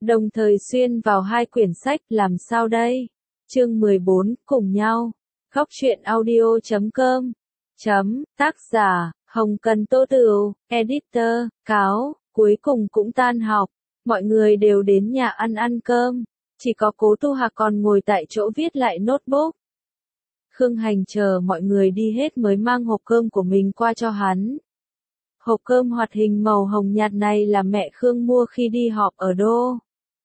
đồng thời xuyên vào hai quyển sách làm sao đây? Chương 14, cùng nhau. Góc truyện audio.com. Tác giả, Hồng Cần Tô Tửu, editor, cáo, cuối cùng cũng tan học. Mọi người đều đến nhà ăn cơm. Chỉ có Cố Tu Hạc còn ngồi tại chỗ viết lại notebook. Khương Hành chờ mọi người đi hết mới mang hộp cơm của mình qua cho hắn. Hộp cơm hoạt hình màu hồng nhạt này là mẹ Khương mua khi đi họp ở đô.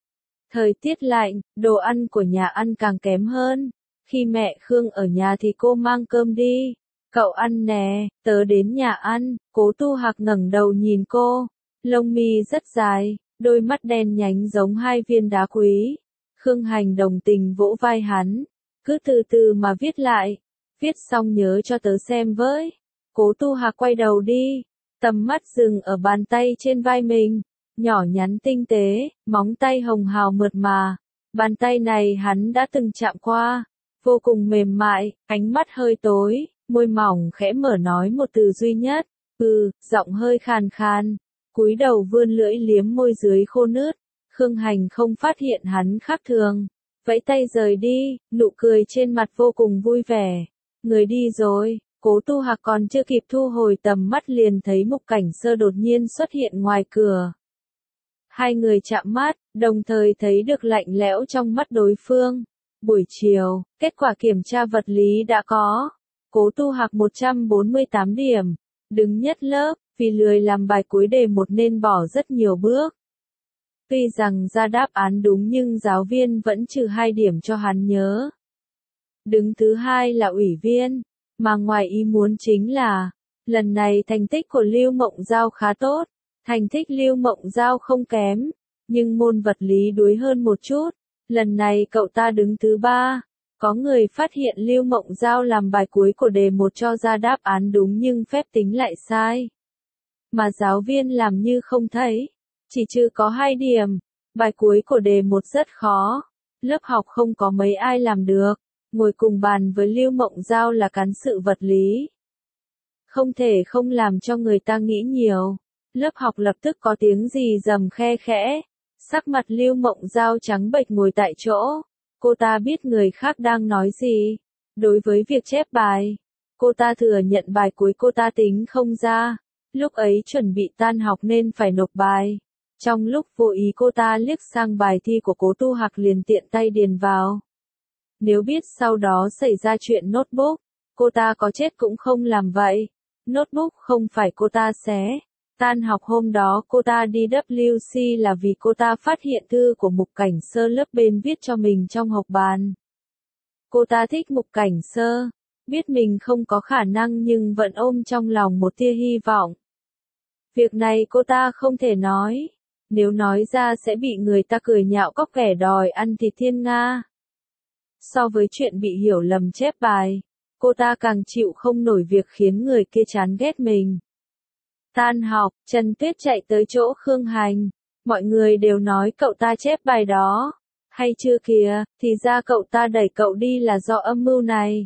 Thời tiết lạnh, đồ ăn của nhà ăn càng kém hơn. Khi mẹ Khương ở nhà thì cô mang cơm đi. Cậu ăn nè, tớ đến nhà ăn. Cố Tu Hạc ngẩng đầu nhìn cô. Lông mi rất dài, đôi mắt đen nhánh giống hai viên đá quý. Khương Hành đồng tình vỗ vai hắn. Cứ từ từ mà viết lại. Viết xong nhớ cho tớ xem với. Cố Tu Hạc quay đầu đi. Tầm mắt dừng ở bàn tay trên vai mình. Nhỏ nhắn tinh tế, móng tay hồng hào mượt mà. Bàn tay này hắn đã từng chạm qua. Vô cùng mềm mại, ánh mắt hơi tối, môi mỏng khẽ mở nói một từ duy nhất. Giọng hơi khàn khàn. Cúi đầu vươn lưỡi liếm môi dưới khô nướt. Khương Hành không phát hiện hắn khác thường. Vẫy tay rời đi, nụ cười trên mặt vô cùng vui vẻ. Người đi rồi. Cố Tu Hạc còn chưa kịp thu hồi tầm mắt liền thấy Mục Cảnh Sơ đột nhiên xuất hiện ngoài cửa. Hai người chạm mắt, đồng thời thấy được lạnh lẽo trong mắt đối phương. Buổi chiều, kết quả kiểm tra vật lý đã có. Cố Tu Hạc 148 điểm, đứng nhất lớp, vì lười làm bài cuối đề một nên bỏ rất nhiều bước. Tuy rằng ra đáp án đúng nhưng giáo viên vẫn trừ 2 điểm cho hắn nhớ. Đứng thứ hai là ủy viên. Mà ngoài ý muốn chính là, lần này thành tích của Lưu Mộng Giao khá tốt, thành tích Lưu Mộng Giao không kém, nhưng môn vật lý đuối hơn một chút, lần này cậu ta đứng thứ 3. Có người phát hiện Lưu Mộng Giao làm bài cuối của đề 1 cho ra đáp án đúng nhưng phép tính lại sai. Mà giáo viên làm như không thấy, chỉ trừ có 2 điểm, bài cuối của đề 1 rất khó, lớp học không có mấy ai làm được. Ngồi cùng bàn với Lưu Mộng Giao là cán sự vật lý. Không thể không làm cho người ta nghĩ nhiều. Lớp học lập tức có tiếng gì rầm khe khẽ. Sắc mặt Lưu Mộng Giao trắng bệch ngồi tại chỗ. Cô ta biết người khác đang nói gì. Đối với việc chép bài, cô ta thừa nhận bài cuối cô ta tính không ra. Lúc ấy chuẩn bị tan học nên phải nộp bài. Trong lúc vô ý cô ta liếc sang bài thi của Cố Tu Hạc liền tiện tay điền vào. Nếu biết sau đó xảy ra chuyện notebook, cô ta có chết cũng không làm vậy. Notebook không phải cô ta xé. Tan học hôm đó cô ta đi WC là vì cô ta phát hiện thư của Mục Cảnh Sơ lớp bên viết cho mình trong học bàn. Cô ta thích Mục Cảnh Sơ, biết mình không có khả năng nhưng vẫn ôm trong lòng một tia hy vọng. Việc này cô ta không thể nói. Nếu nói ra sẽ bị người ta cười nhạo cóc kẻ đòi ăn thịt thiên nga. So với chuyện bị hiểu lầm chép bài, cô ta càng chịu không nổi việc khiến người kia chán ghét mình. Tan học, Trần Tuyết chạy tới chỗ Khương Hành. Mọi người đều nói cậu ta chép bài đó. Hay chưa kìa, thì ra cậu ta đẩy cậu đi là do âm mưu này.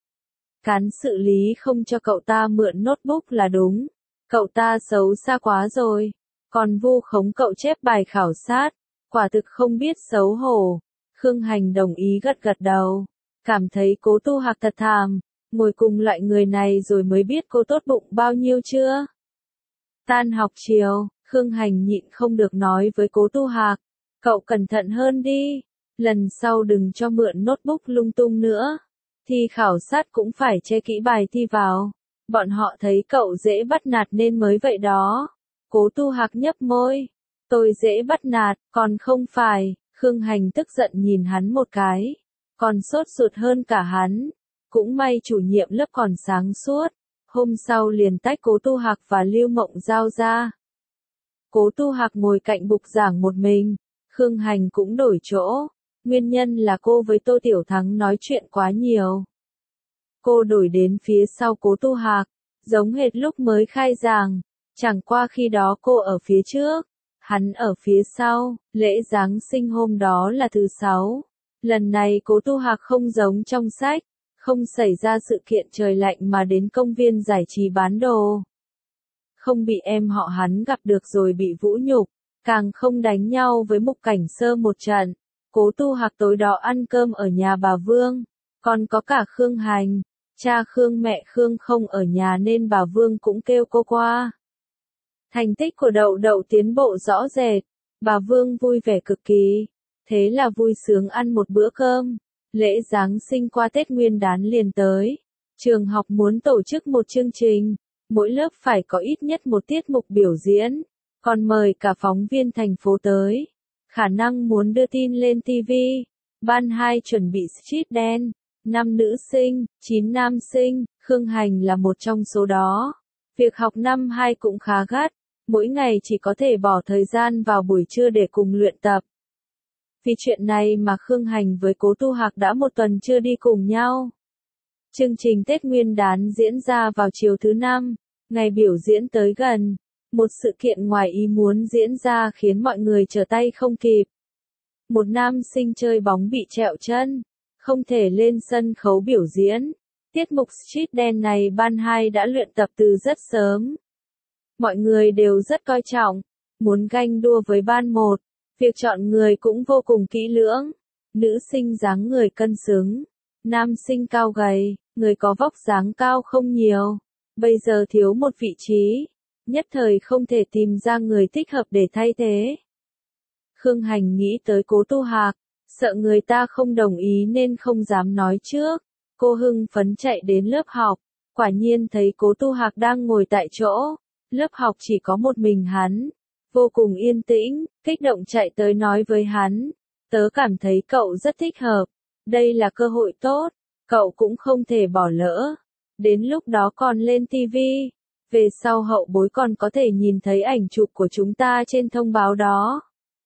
Cán sự lý không cho cậu ta mượn notebook là đúng. Cậu ta xấu xa quá rồi. Còn vu khống cậu chép bài khảo sát. Quả thực không biết xấu hổ. Khương Hành đồng ý gật gật đầu. Cảm thấy Cố Tu Hạc thật thàm. Ngồi cùng loại người này rồi mới biết cô tốt bụng bao nhiêu chưa. Tan học chiều, Khương Hành nhịn không được nói với Cố Tu Hạc. Cậu cẩn thận hơn đi. Lần sau đừng cho mượn notebook lung tung nữa. Thi khảo sát cũng phải che kỹ bài thi vào. Bọn họ thấy cậu dễ bắt nạt nên mới vậy đó. Cố Tu Hạc nhấp môi. Tôi dễ bắt nạt, còn không phải. Khương Hành tức giận nhìn hắn một cái. Còn sốt ruột hơn cả hắn. Cũng may chủ nhiệm lớp còn sáng suốt. Hôm sau liền tách Cố Tu Hạc và Lưu Mộng Giao ra. Cố Tu Hạc ngồi cạnh bục giảng một mình. Khương Hành cũng đổi chỗ. Nguyên nhân là cô với Tô Tiểu Thắng nói chuyện quá nhiều. Cô đổi đến phía sau Cố Tu Hạc. Giống hệt lúc mới khai giảng. Chẳng qua khi đó cô ở phía trước. Hắn ở phía sau. Lễ Giáng sinh hôm đó là thứ 6. Lần này Cố Tu Hạc không giống trong sách. Không xảy ra sự kiện trời lạnh mà đến công viên giải trí bán đồ. Không bị em họ hắn gặp được rồi bị vũ nhục. càng không đánh nhau với Mục Cảnh Sơ một trận. Cố Tu Hạc tối đó ăn cơm ở nhà bà Vương, còn có cả Khương Hành. Cha Khương mẹ Khương không ở nhà nên bà Vương cũng kêu cô qua. Thành tích của Đậu Đậu tiến bộ rõ rệt, bà Vương vui vẻ cực kỳ. Thế là vui sướng ăn một bữa cơm. Lễ Giáng sinh qua Tết Nguyên đán liền tới. Trường học muốn tổ chức một chương trình, mỗi lớp phải có ít nhất một tiết mục biểu diễn, còn mời cả phóng viên thành phố tới. Khả năng muốn đưa tin lên TV. Ban 2 chuẩn bị street dance, 5 nữ sinh, 9 nam sinh, Khương Hành là một trong số đó. Việc học năm 2 cũng khá gắt, mỗi ngày chỉ có thể bỏ thời gian vào buổi trưa để cùng luyện tập. Vì chuyện này mà Khương Hành với Cố Tu Hạc đã một tuần chưa đi cùng nhau. Chương trình Tết Nguyên đán diễn ra vào chiều thứ 5, ngày biểu diễn tới gần. Một sự kiện ngoài ý muốn diễn ra khiến mọi người trở tay không kịp. Một nam sinh chơi bóng bị trẹo chân, không thể lên sân khấu biểu diễn. Tiết mục street dance này ban 2 đã luyện tập từ rất sớm. Mọi người đều rất coi trọng, muốn ganh đua với ban 1. Việc chọn người cũng vô cùng kỹ lưỡng. Nữ sinh dáng người cân xứng, nam sinh cao gầy, người có vóc dáng cao không nhiều. Bây giờ thiếu một vị trí, nhất thời không thể tìm ra người thích hợp để thay thế. Khương Hành nghĩ tới Cố Tu Hạc, sợ người ta không đồng ý nên không dám nói trước. Cô hưng phấn chạy đến lớp học, quả nhiên thấy Cố Tu Hạc đang ngồi tại chỗ. Lớp học chỉ có một mình hắn, vô cùng yên tĩnh, kích động chạy tới nói với hắn. Tớ cảm thấy cậu rất thích hợp, đây là cơ hội tốt, cậu cũng không thể bỏ lỡ. Đến lúc đó còn lên TV, về sau hậu bối còn có thể nhìn thấy ảnh chụp của chúng ta trên thông báo đó.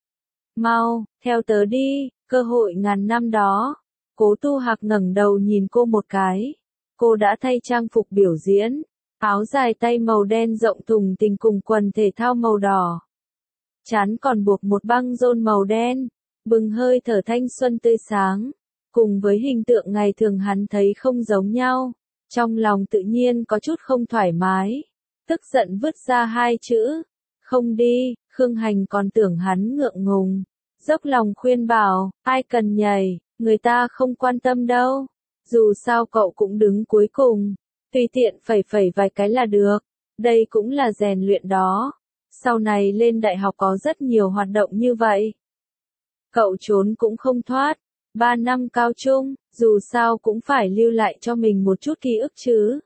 Mau, theo tớ đi, cơ hội ngàn năm đó. Cố Tu Hạc ngẩng đầu nhìn cô một cái. Cô đã thay trang phục biểu diễn, áo dài tay màu đen rộng thùng thình cùng quần thể thao màu đỏ. Trán còn buộc một băng rôn màu đen, bừng hơi thở thanh xuân tươi sáng. Cùng với hình tượng ngày thường hắn thấy không giống nhau, trong lòng tự nhiên có chút không thoải mái. Tức giận vứt ra 2 chữ, không đi. Khương Hành còn tưởng hắn ngượng ngùng, dốc lòng khuyên bảo, ai cần nhảy, người ta không quan tâm đâu. Dù sao cậu cũng đứng cuối cùng, tùy tiện phẩy phẩy vài cái là được, đây cũng là rèn luyện đó. Sau này lên đại học có rất nhiều hoạt động như vậy. Cậu trốn cũng không thoát, 3 năm cao trung, dù sao cũng phải lưu lại cho mình một chút ký ức chứ.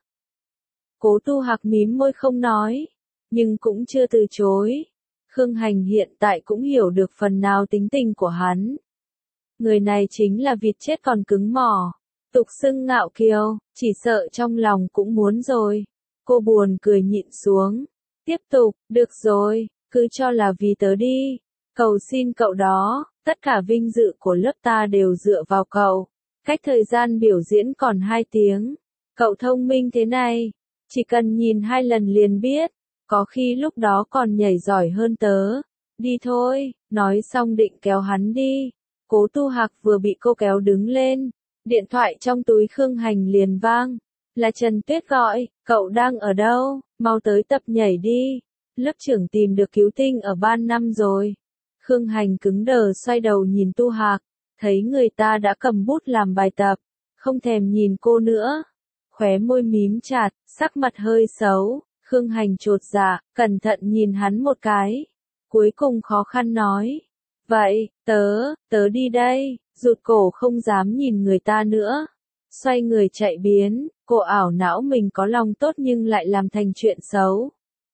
Cố Tu Hạc mím môi không nói, nhưng cũng chưa từ chối. Khương Hành hiện tại cũng hiểu được phần nào tính tình của hắn. Người này chính là vịt chết còn cứng mỏ, tục xưng ngạo kiều, chỉ sợ trong lòng cũng muốn rồi. Cô buồn cười nhịn xuống, tiếp tục, được rồi, cứ cho là vì tớ đi. Cầu xin cậu đó, tất cả vinh dự của lớp ta đều dựa vào cậu. Cách thời gian biểu diễn còn 2 tiếng. Cậu thông minh thế này, chỉ cần nhìn 2 lần liền biết, có khi lúc đó còn nhảy giỏi hơn tớ. Đi thôi, nói xong định kéo hắn đi. Cố Tu Hạc vừa bị cô kéo đứng lên, điện thoại trong túi Khương Hành liền vang. Là Trần Tuyết gọi, cậu đang ở đâu, mau tới tập nhảy đi. Lớp trưởng tìm được cứu tinh ở ban 5 rồi. Khương Hành cứng đờ xoay đầu nhìn Tu Hạc, thấy người ta đã cầm bút làm bài tập, không thèm nhìn cô nữa. Khóe môi mím chặt, sắc mặt hơi xấu. Khương Hành chột dạ, cẩn thận nhìn hắn một cái. Cuối cùng khó khăn nói. Vậy, tớ đi đây, rụt cổ không dám nhìn người ta nữa. Xoay người chạy biến, cô ảo não mình có lòng tốt nhưng lại làm thành chuyện xấu.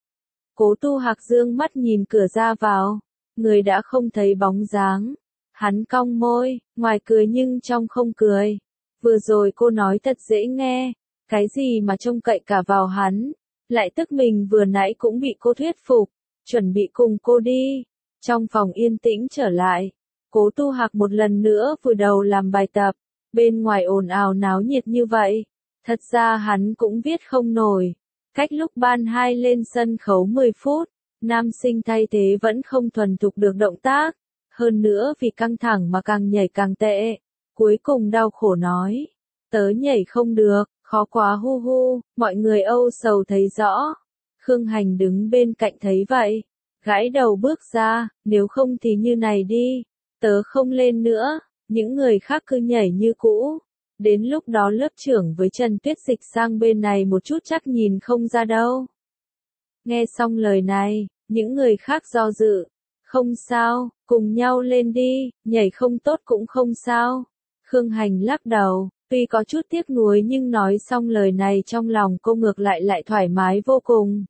Cố Tu Hạc dương mắt nhìn cửa ra vào, người đã không thấy bóng dáng. Hắn cong môi, ngoài cười nhưng trong không cười. Vừa rồi cô nói thật dễ nghe, cái gì mà trông cậy cả vào hắn. Lại tức mình vừa nãy cũng bị cô thuyết phục, chuẩn bị cùng cô đi. Trong phòng yên tĩnh trở lại, Cố Tu Hạc một lần nữa vùi đầu làm bài tập. Bên ngoài ồn ào náo nhiệt như vậy, thật ra hắn cũng viết không nổi. Cách lúc ban 2 lên sân khấu 10 phút, nam sinh thay thế vẫn không thuần thục được động tác. Hơn nữa vì căng thẳng mà càng nhảy càng tệ. Cuối cùng đau khổ nói, tớ nhảy không được, khó quá hu hu, mọi người âu sầu thấy rõ. Khương Hành đứng bên cạnh thấy vậy, gãi đầu bước ra, nếu không thì như này đi, tớ không lên nữa, những người khác cứ nhảy như cũ. Đến lúc đó lớp trưởng với Trần Tuyết dịch sang bên này một chút chắc nhìn không ra đâu. Nghe xong lời này, những người khác do dự. Không sao, cùng nhau lên đi, nhảy không tốt cũng không sao. Khương Hành lắc đầu, tuy có chút tiếc nuối nhưng nói xong lời này trong lòng cô ngược lại thoải mái vô cùng.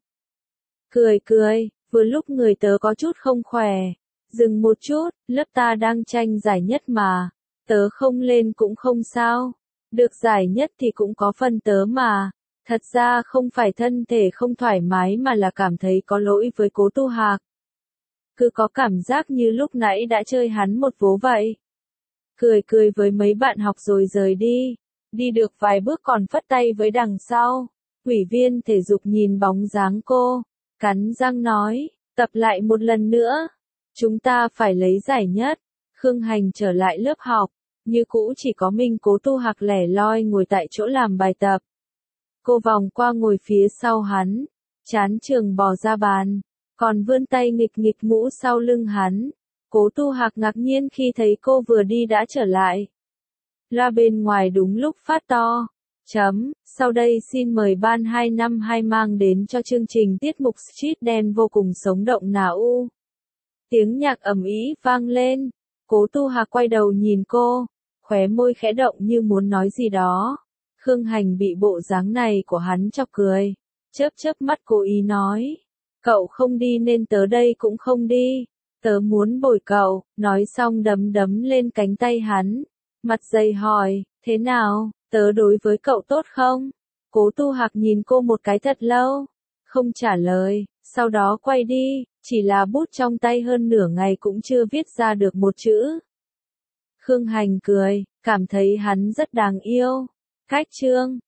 Cười, vừa lúc người tớ có chút không khỏe. Dừng một chút, lớp ta đang tranh giải nhất mà. Tớ không lên cũng không sao. Được giải nhất thì cũng có phần tớ mà. Thật ra không phải thân thể không thoải mái mà là cảm thấy có lỗi với Cố Tu Hạc. Cứ có cảm giác như lúc nãy đã chơi hắn một vố vậy. Cười với mấy bạn học rồi rời đi. Đi được vài bước còn phất tay với đằng sau. Ủy viên thể dục nhìn bóng dáng cô. Cắn răng nói, tập lại một lần nữa. Chúng ta phải lấy giải nhất. Khương Hành trở lại lớp học. Như cũ chỉ có mình Cố Tu Hạc lẻ loi ngồi tại chỗ làm bài tập. Cô vòng qua ngồi phía sau hắn. Chán trường bò ra bàn. Còn vươn tay nghịch mũ sau lưng hắn. Cố Tu Hạc ngạc nhiên khi thấy cô vừa đi đã trở lại. Loa bên ngoài đúng lúc phát to. Sau đây xin mời ban 252 mang đến cho chương trình tiết mục Street Dance vô cùng sống động nào u. Tiếng nhạc ầm ĩ vang lên. Cố Tu Hạc quay đầu nhìn cô. Khóe môi khẽ động như muốn nói gì đó. Khương Hành bị bộ dáng này của hắn chọc cười. Chớp mắt cố ý nói. Cậu không đi nên tớ đây cũng không đi. Tớ muốn bồi cậu, nói xong đấm lên cánh tay hắn. Mặt dày hỏi, thế nào, tớ đối với cậu tốt không? Cố Tu Hạc nhìn cô một cái thật lâu. Không trả lời, sau đó quay đi, chỉ là bút trong tay hơn nửa ngày cũng chưa viết ra được một chữ. Khương Hành cười, cảm thấy hắn rất đáng yêu. Cách chương